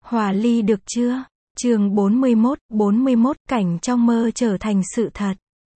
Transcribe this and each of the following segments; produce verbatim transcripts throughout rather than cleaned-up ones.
Hòa ly được chưa? Chương bốn mươi mốt, bốn mươi mốt cảnh trong mơ trở thành sự thật.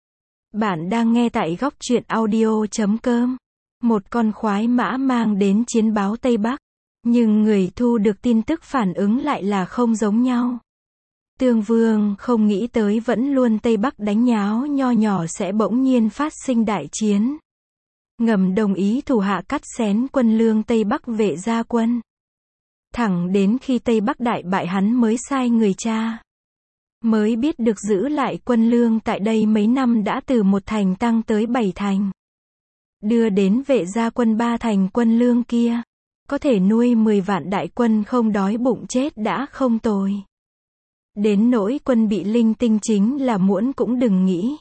Bạn đang nghe tại góc truyện audio chấm com. Một con khoái mã mang đến chiến báo Tây Bắc, nhưng người thu được tin tức phản ứng lại là không giống nhau. Tương Vương không nghĩ tới vẫn luôn Tây Bắc đánh nháo nho nhỏ sẽ bỗng nhiên phát sinh đại chiến. Ngầm đồng ý thủ hạ cắt xén quân lương Tây Bắc vệ gia quân. Thẳng đến khi Tây Bắc đại bại hắn mới sai người cha. Mới biết được giữ lại quân lương tại đây mấy năm đã từ một thành tăng tới bảy thành. Đưa đến vệ gia quân ba thành quân lương kia. Có thể nuôi mười vạn đại quân không đói bụng chết đã không tồi. Đến nỗi quân bị linh tinh chính là muỗng cũng đừng nghĩ.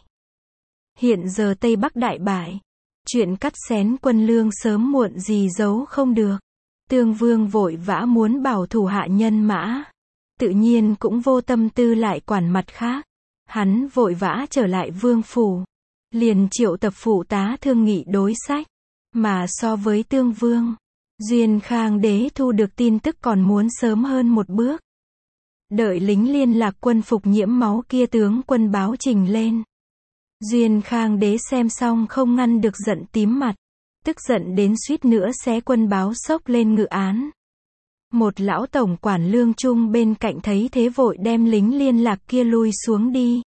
Hiện giờ Tây Bắc đại bại. Chuyện cắt xén quân lương sớm muộn gì giấu không được. Tương Vương vội vã muốn bảo thủ hạ nhân mã. Tự nhiên cũng vô tâm tư lại quản mặt khác. Hắn vội vã trở lại vương phủ. Liền triệu tập phụ tá thương nghị đối sách. Mà so với Tương Vương, Duyên Khang Đế thu được tin tức còn muốn sớm hơn một bước. Đợi lính liên lạc quân phục nhiễm máu kia tướng quân báo trình lên. Duyên Khang Đế xem xong không ngăn được giận tím mặt. Tức giận đến suýt nữa xé quân báo xốc lên ngự án. Một lão tổng quản lương trung bên cạnh thấy thế vội đem lính liên lạc kia lui xuống đi.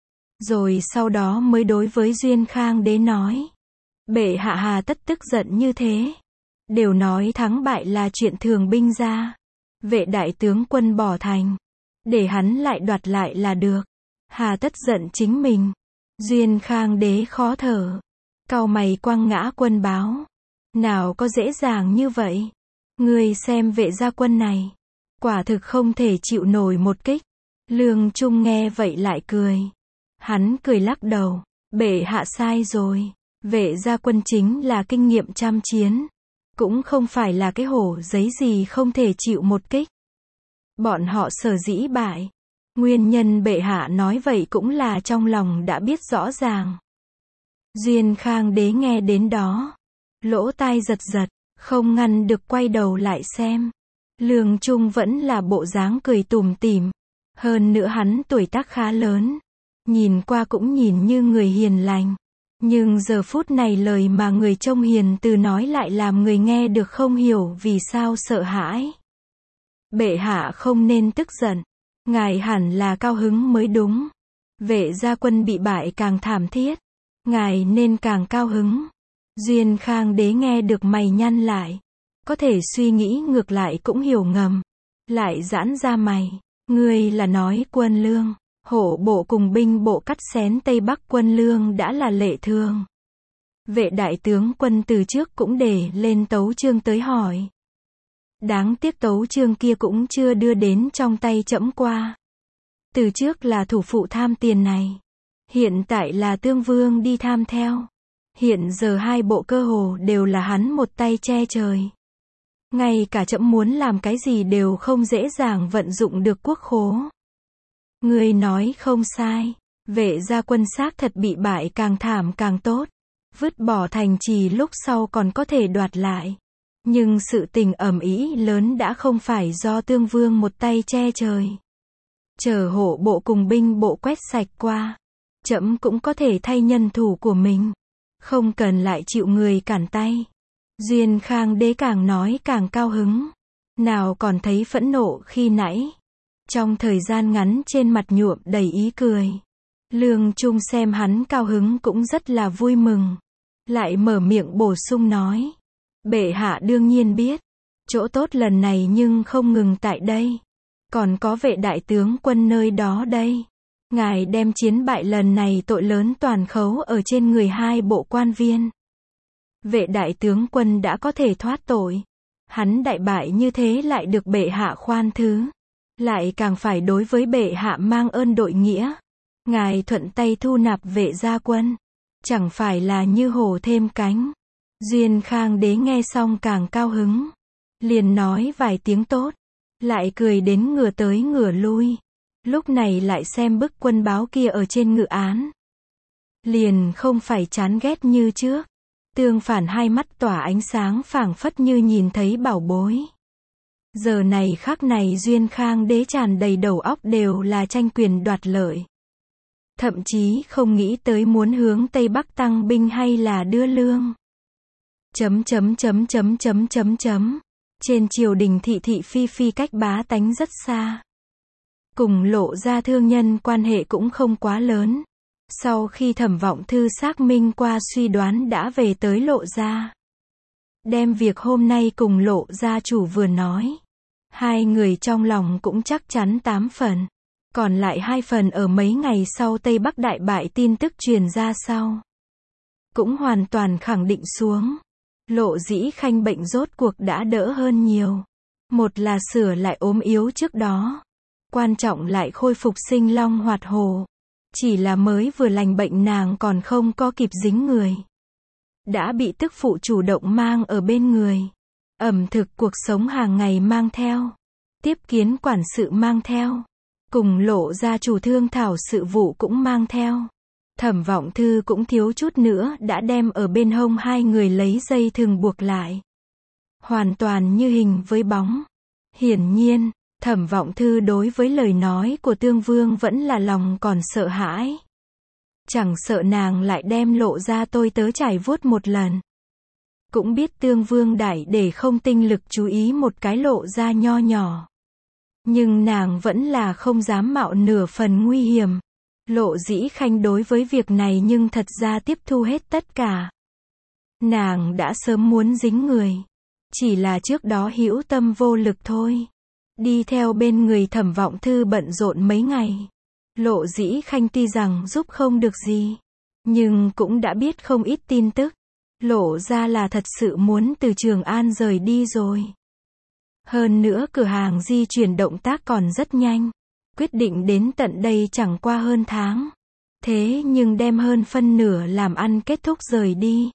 Rồi sau đó mới đối với Duyên Khang Đế nói. Bệ hạ hà tất tức giận như thế. Đều nói thắng bại là chuyện thường binh ra. Vệ đại tướng quân bỏ thành. Để hắn lại đoạt lại là được. Hà tất giận chính mình. Duyên Khang Đế khó thở. Cau mày quăng ngã quân báo. Nào có dễ dàng như vậy. Ngươi xem vệ gia quân này. Quả thực không thể chịu nổi một kích. Lương Trung nghe vậy lại cười. Hắn cười lắc đầu. Bệ hạ sai rồi. Vệ gia quân chính là kinh nghiệm trăm chiến. Cũng không phải là cái hổ giấy gì không thể chịu một kích. Bọn họ sở dĩ bại. Nguyên nhân bệ hạ nói vậy cũng là trong lòng đã biết rõ ràng. Duyên Khang Đế nghe đến đó. Lỗ tai giật giật, không ngăn được quay đầu lại xem. Lương Trung vẫn là bộ dáng cười tủm tỉm. Hơn nữa hắn tuổi tác khá lớn. Nhìn qua cũng nhìn như người hiền lành. Nhưng giờ phút này lời mà người trông hiền từ nói lại làm người nghe được không hiểu vì sao sợ hãi. Bệ hạ không nên tức giận. Ngài hẳn là cao hứng mới đúng. Vệ gia quân bị bại càng thảm thiết. Ngài nên càng cao hứng. Duyên Khang Đế nghe được mày nhăn lại. Có thể suy nghĩ ngược lại cũng hiểu ngầm. Lại giãn ra mày. Ngươi là nói quân lương, hổ bộ cùng binh bộ cắt xén Tây Bắc quân lương đã là lệ thường. Vệ đại tướng quân từ trước cũng để lên tấu chương tới hỏi. Đáng tiếc tấu chương kia cũng chưa đưa đến trong tay trẫm qua. Từ trước là thủ phụ tham tiền này. Hiện tại là Tương Vương đi tham theo. Hiện giờ hai bộ cơ hồ đều là hắn một tay che trời. Ngay cả trẫm muốn làm cái gì đều không dễ dàng vận dụng được quốc khố. Người nói không sai. Vệ gia quân xác thật bị bại càng thảm càng tốt. Vứt bỏ thành trì lúc sau còn có thể đoạt lại. Nhưng sự tình ầm ĩ lớn đã không phải do Tương Vương một tay che trời. Chờ hộ bộ cùng binh bộ quét sạch qua. Trẫm cũng có thể thay nhân thủ của mình. Không cần lại chịu người cản tay. Duyên Khang Đế càng nói càng cao hứng. Nào còn thấy phẫn nộ khi nãy. Trong thời gian ngắn trên mặt nhuộm đầy ý cười. Lương Trung xem hắn cao hứng cũng rất là vui mừng. Lại mở miệng bổ sung nói. Bệ hạ đương nhiên biết. Chỗ tốt lần này nhưng không ngừng tại đây. Còn có vệ đại tướng quân nơi đó đây. Ngài đem chiến bại lần này tội lớn toàn khấu ở trên người hai bộ quan viên. Vệ đại tướng quân đã có thể thoát tội. Hắn đại bại như thế lại được bệ hạ khoan thứ. Lại càng phải đối với bệ hạ mang ơn đội nghĩa. Ngài thuận tay thu nạp vệ gia quân. Chẳng phải là như hổ thêm cánh. Duyên Khang Đế nghe xong càng cao hứng. Liền nói vài tiếng tốt. Lại cười đến ngửa tới ngửa lui. Lúc này lại xem bức quân báo kia ở trên ngự án. Liền không phải chán ghét như trước. Tương phản hai mắt tỏa ánh sáng phảng phất như nhìn thấy bảo bối. Giờ này khắc này Duyên Khang Đế tràn đầy đầu óc đều là tranh quyền đoạt lợi. Thậm chí không nghĩ tới muốn hướng Tây Bắc tăng binh hay là đưa lương. Chấm chấm chấm chấm chấm chấm chấm. Trên triều đình thị thị phi phi cách bá tánh rất xa. Cùng Lộ gia thương nhân quan hệ cũng không quá lớn. Sau khi Thẩm Vọng Thư xác minh qua suy đoán đã về tới Lộ gia. Đem việc hôm nay cùng Lộ gia chủ vừa nói. Hai người trong lòng cũng chắc chắn tám phần. Còn lại hai phần ở mấy ngày sau Tây Bắc đại bại tin tức truyền ra sau. Cũng hoàn toàn khẳng định xuống. Lộ Dĩ Khanh bệnh rốt cuộc đã đỡ hơn nhiều. Một là sửa lại ốm yếu trước đó. Quan trọng lại khôi phục sinh long hoạt hổ. Chỉ là mới vừa lành bệnh nàng còn không có kịp dính người. Đã bị tức phụ chủ động mang ở bên người. Ẩm thực cuộc sống hàng ngày mang theo. Tiếp kiến quản sự mang theo. Cùng Lộ gia chủ thương thảo sự vụ cũng mang theo. Thẩm Vọng Thư cũng thiếu chút nữa đã đem ở bên hông hai người lấy dây thừng buộc lại. Hoàn toàn như hình với bóng. Hiển nhiên, Thẩm Vọng Thư đối với lời nói của Tương Vương vẫn là lòng còn sợ hãi. Chẳng sợ nàng lại đem Lộ ra tôi tớ trải vuốt một lần. Cũng biết Tương Vương đại để không tinh lực chú ý một cái Lộ ra nho nhỏ. Nhưng nàng vẫn là không dám mạo nửa phần nguy hiểm. Lộ Dĩ Khanh đối với việc này nhưng thật ra tiếp thu hết tất cả. Nàng đã sớm muốn dính người. Chỉ là trước đó hữu tâm vô lực thôi. Đi theo bên người Thẩm Vọng Thư bận rộn mấy ngày. Lộ Dĩ Khanh tuy rằng giúp không được gì. Nhưng cũng đã biết không ít tin tức. Lộ ra là thật sự muốn từ Trường An rời đi rồi. Hơn nữa cửa hàng di chuyển động tác còn rất nhanh. Quyết định đến tận đây chẳng qua hơn tháng. Thế nhưng đem hơn phân nửa làm ăn kết thúc rời đi.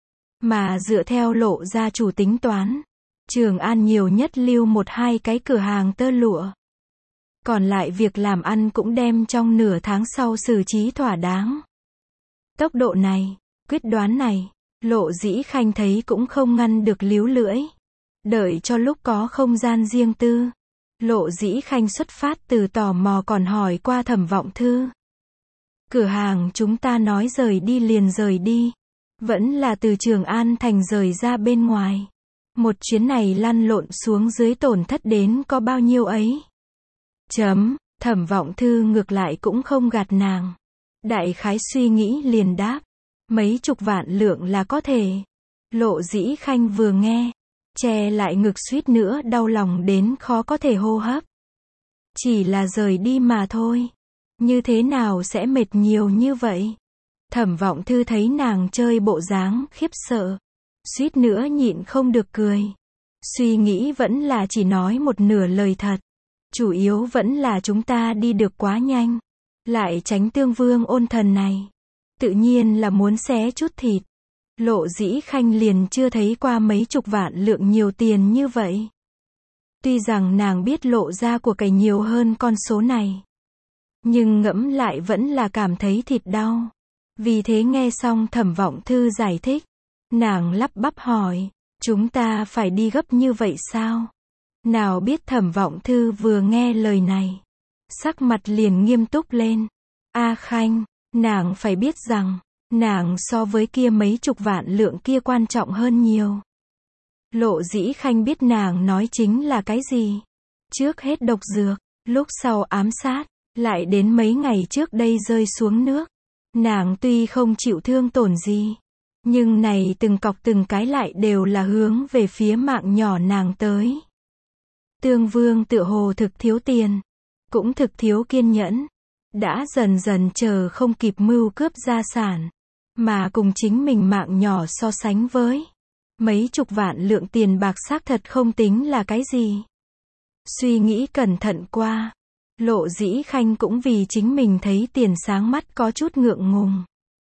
Mà dựa theo Lộ gia chủ tính toán. Trường An nhiều nhất lưu một hai cái cửa hàng tơ lụa. Còn lại việc làm ăn cũng đem trong nửa tháng sau xử trí thỏa đáng. Tốc độ này, quyết đoán này, Lộ Dĩ Khanh thấy cũng không ngăn được líu lưỡi. Đợi cho lúc có không gian riêng tư. Lộ Dĩ Khanh xuất phát từ tò mò còn hỏi qua Thẩm Vọng Thư. Cửa hàng chúng ta nói rời đi liền rời đi. Vẫn là từ Trường An thành rời ra bên ngoài. Một chuyến này lăn lộn xuống dưới tổn thất đến có bao nhiêu ấy. Chấm, Thẩm Vọng Thư ngược lại cũng không gạt nàng. Đại khái suy nghĩ liền đáp. Mấy chục vạn lượng là có thể. Lộ Dĩ Khanh vừa nghe. Che lại ngực suýt nữa đau lòng đến khó có thể hô hấp. Chỉ là rời đi mà thôi. Như thế nào sẽ mệt nhiều như vậy? Thẩm Vọng Thư thấy nàng chơi bộ dáng khiếp sợ. Suýt nữa nhịn không được cười. Suy nghĩ vẫn là chỉ nói một nửa lời thật. Chủ yếu vẫn là chúng ta đi được quá nhanh. Lại tránh Tương Vương ôn thần này. Tự nhiên là muốn xé chút thịt. Lộ Dĩ Khanh liền chưa thấy qua mấy chục vạn lượng nhiều tiền như vậy. Tuy rằng nàng biết Lộ ra của cải nhiều hơn con số này. Nhưng ngẫm lại vẫn là cảm thấy thịt đau. Vì thế nghe xong Thẩm Vọng Thư giải thích. Nàng lắp bắp hỏi. Chúng ta phải đi gấp như vậy sao? Nào biết Thẩm Vọng Thư vừa nghe lời này. Sắc mặt liền nghiêm túc lên. A Khanh, nàng phải biết rằng. Nàng so với kia mấy chục vạn lượng kia quan trọng hơn nhiều. Lộ Dĩ Khanh biết nàng nói chính là cái gì. Trước hết độc dược, lúc sau ám sát, lại đến mấy ngày trước đây rơi xuống nước. Nàng tuy không chịu thương tổn gì. Nhưng này từng cọc từng cái lại đều là hướng về phía mạng nhỏ nàng tới. Tương Vương tựa hồ thực thiếu tiền. Cũng thực thiếu kiên nhẫn. Đã dần dần chờ không kịp mưu cướp gia sản. Mà cùng chính mình mạng nhỏ so sánh với. Mấy chục vạn lượng tiền bạc xác thật không tính là cái gì. Suy nghĩ cẩn thận qua. Lộ Dĩ Khanh cũng vì chính mình thấy tiền sáng mắt có chút ngượng ngùng.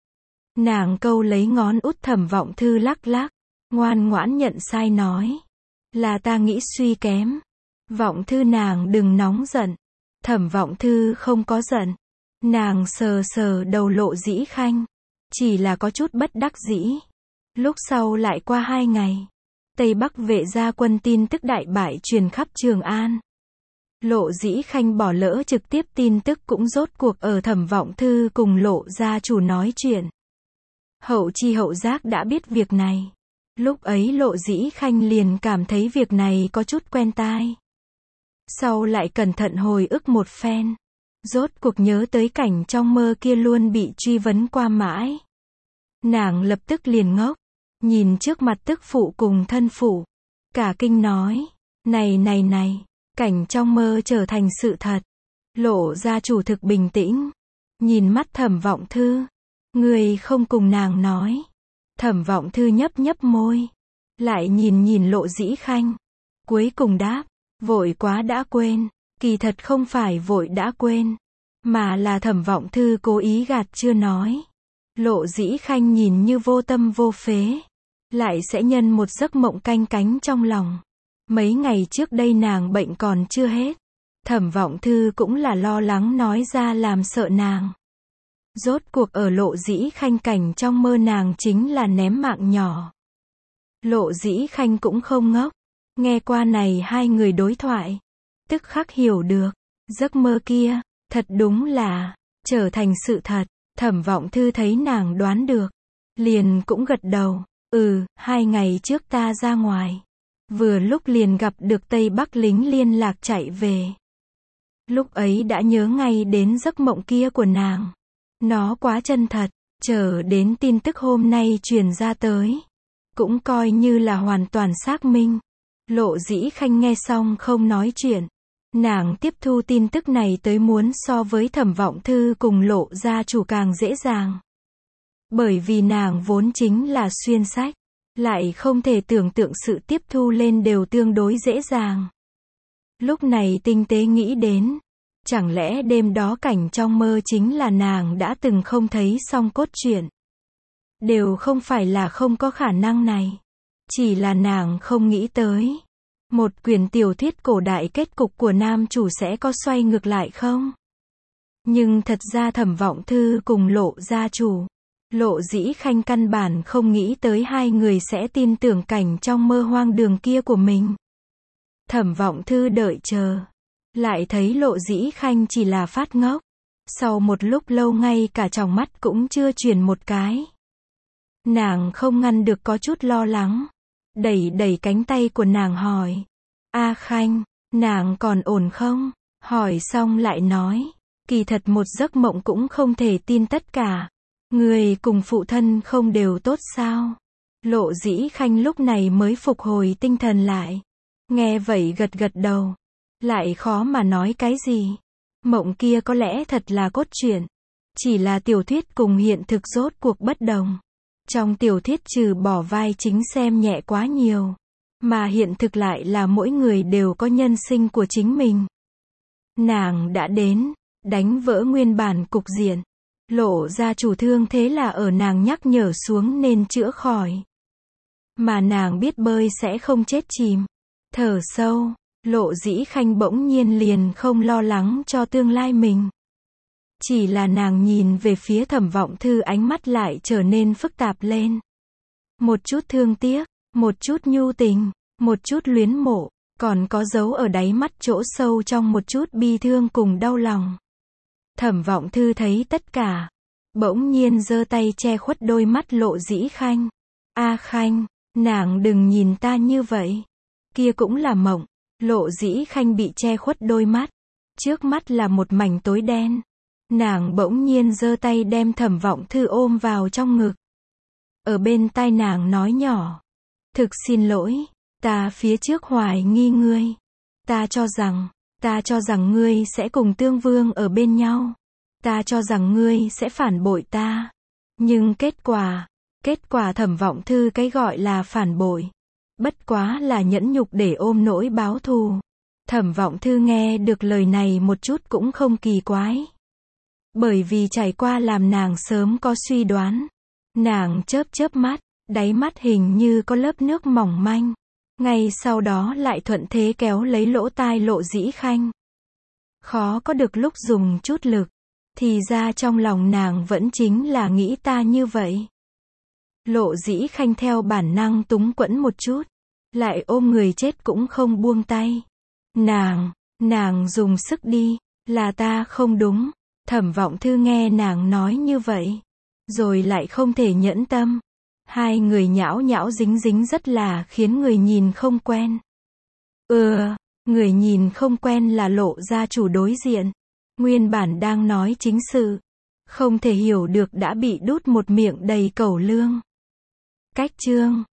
Nàng câu lấy ngón út Thẩm Vọng Thư lắc lắc. Ngoan ngoãn nhận sai nói. Là ta nghĩ suy kém. Vọng Thư nàng đừng nóng giận. Thẩm Vọng Thư không có giận. Nàng sờ sờ đầu Lộ Dĩ Khanh. Chỉ là có chút bất đắc dĩ. Lúc sau lại qua hai ngày. Tây Bắc vệ gia quân tin tức đại bại truyền khắp Trường An. Lộ Dĩ Khanh bỏ lỡ trực tiếp tin tức cũng rốt cuộc ở Thẩm Vọng Thư cùng Lộ gia chủ nói chuyện. Hậu chi hậu giác đã biết việc này. Lúc ấy Lộ Dĩ Khanh liền cảm thấy việc này có chút quen tai. Sau lại cẩn thận hồi ức một phen. Rốt cuộc nhớ tới cảnh trong mơ kia luôn bị truy vấn qua mãi. Nàng lập tức liền ngốc. Nhìn trước mặt tức phụ cùng thân phụ. Cả kinh nói. Này này này. Cảnh trong mơ trở thành sự thật. Lộ gia chủ thực bình tĩnh. Nhìn mắt Thẩm Vọng Thư. Người không cùng nàng nói. Thẩm Vọng Thư nhấp nhấp môi. Lại nhìn nhìn Lộ Dĩ Khanh. Cuối cùng đáp. Vội quá đã quên. Kỳ thật không phải vội đã quên. Mà là Thẩm Vọng Thư cố ý gạt chưa nói. Lộ Dĩ Khanh nhìn như vô tâm vô phế. Lại sẽ nhân một giấc mộng canh cánh trong lòng. Mấy ngày trước đây nàng bệnh còn chưa hết. Thẩm Vọng Thư cũng là lo lắng nói ra làm sợ nàng. Rốt cuộc ở Lộ Dĩ Khanh cảnh trong mơ nàng chính là ném mạng nhỏ. Lộ Dĩ Khanh cũng không ngốc. Nghe qua này hai người đối thoại. Tức khắc hiểu được. Giấc mơ kia, thật đúng là, trở thành sự thật. Thẩm Vọng Thư thấy nàng đoán được. Liền cũng gật đầu. Ừ, hai ngày trước ta ra ngoài. Vừa lúc liền gặp được Tây Bắc lính liên lạc chạy về. Lúc ấy đã nhớ ngay đến giấc mộng kia của nàng. Nó quá chân thật, chờ đến tin tức hôm nay truyền ra tới. Cũng coi như là hoàn toàn xác minh. Lộ Dĩ Khanh nghe xong không nói chuyện. Nàng tiếp thu tin tức này tới muốn so với Thẩm Vọng Thư cùng Lộ gia chủ càng dễ dàng. Bởi vì nàng vốn chính là xuyên sách. Lại không thể tưởng tượng sự tiếp thu lên đều tương đối dễ dàng. Lúc này tinh tế nghĩ đến. Chẳng lẽ đêm đó cảnh trong mơ chính là nàng đã từng không thấy xong cốt truyện. Đều không phải là không có khả năng này. Chỉ là nàng không nghĩ tới. Một quyển tiểu thuyết cổ đại kết cục của nam chủ sẽ có xoay ngược lại không? Nhưng thật ra Thẩm Vọng Thư cùng Lộ gia chủ. Lộ Dĩ Khanh căn bản không nghĩ tới hai người sẽ tin tưởng cảnh trong mơ hoang đường kia của mình. Thẩm Vọng Thư đợi chờ. Lại thấy Lộ Dĩ Khanh chỉ là phát ngốc. Sau một lúc lâu ngay cả tròng mắt cũng chưa chuyển một cái. Nàng không ngăn được có chút lo lắng. Đẩy đẩy cánh tay của nàng hỏi. A Khanh, nàng còn ổn không? Hỏi xong lại nói. Kỳ thật một giấc mộng cũng không thể tin tất cả. Người cùng phụ thân không đều tốt sao? Lộ Dĩ Khanh lúc này mới phục hồi tinh thần lại. Nghe vậy gật gật đầu. Lại khó mà nói cái gì. Mộng kia có lẽ thật là cốt truyện. Chỉ là tiểu thuyết cùng hiện thực rốt cuộc bất đồng. Trong tiểu thuyết trừ bỏ vai chính xem nhẹ quá nhiều. Mà hiện thực lại là mỗi người đều có nhân sinh của chính mình. Nàng đã đến, đánh vỡ nguyên bản cục diện. Lộ gia chủ thương thế là ở nàng nhắc nhở xuống nên chữa khỏi. Mà nàng biết bơi sẽ không chết chìm. Thở sâu, Lộ Dĩ Khanh bỗng nhiên liền không lo lắng cho tương lai mình. Chỉ là nàng nhìn về phía Thẩm Vọng Thư ánh mắt lại trở nên phức tạp lên. Một chút thương tiếc, một chút nhu tình, một chút luyến mộ, còn có dấu ở đáy mắt chỗ sâu trong một chút bi thương cùng đau lòng. Thẩm Vọng Thư thấy tất cả. Bỗng nhiên giơ tay che khuất đôi mắt Lộ Dĩ Khanh. A Khanh, nàng đừng nhìn ta như vậy. Kia cũng là mộng. Lộ Dĩ Khanh bị che khuất đôi mắt. Trước mắt là một mảnh tối đen. Nàng bỗng nhiên giơ tay đem Thẩm Vọng Thư ôm vào trong ngực. Ở bên tai nàng nói nhỏ. Thực xin lỗi, ta phía trước hoài nghi ngươi. Ta cho rằng, ta cho rằng ngươi sẽ cùng Tương Vương ở bên nhau. Ta cho rằng ngươi sẽ phản bội ta. Nhưng kết quả, kết quả Thẩm Vọng Thư cái gọi là phản bội. Bất quá là nhẫn nhục để ôm nỗi báo thù. Thẩm Vọng Thư nghe được lời này một chút cũng không kỳ quái. Bởi vì trải qua làm nàng sớm có suy đoán. Nàng chớp chớp mắt, đáy mắt hình như có lớp nước mỏng manh. Ngay sau đó lại thuận thế kéo lấy lỗ tai Lộ Dĩ Khanh. Khó có được lúc dùng chút lực. Thì ra trong lòng nàng vẫn chính là nghĩ ta như vậy. Lộ Dĩ Khanh theo bản năng túng quẫn một chút. lại ôm người chết cũng không buông tay. Nàng, nàng dùng sức đi, là ta không đúng. Thẩm Vọng Thư nghe nàng nói như vậy, rồi lại không thể nhẫn tâm. Hai người nhão nhão dính dính rất là khiến người nhìn không quen. Ừ, người nhìn không quen là Lộ gia chủ đối diện. Nguyên bản đang nói chính sự, không thể hiểu được đã bị đút một miệng đầy cẩu lương. Cách chương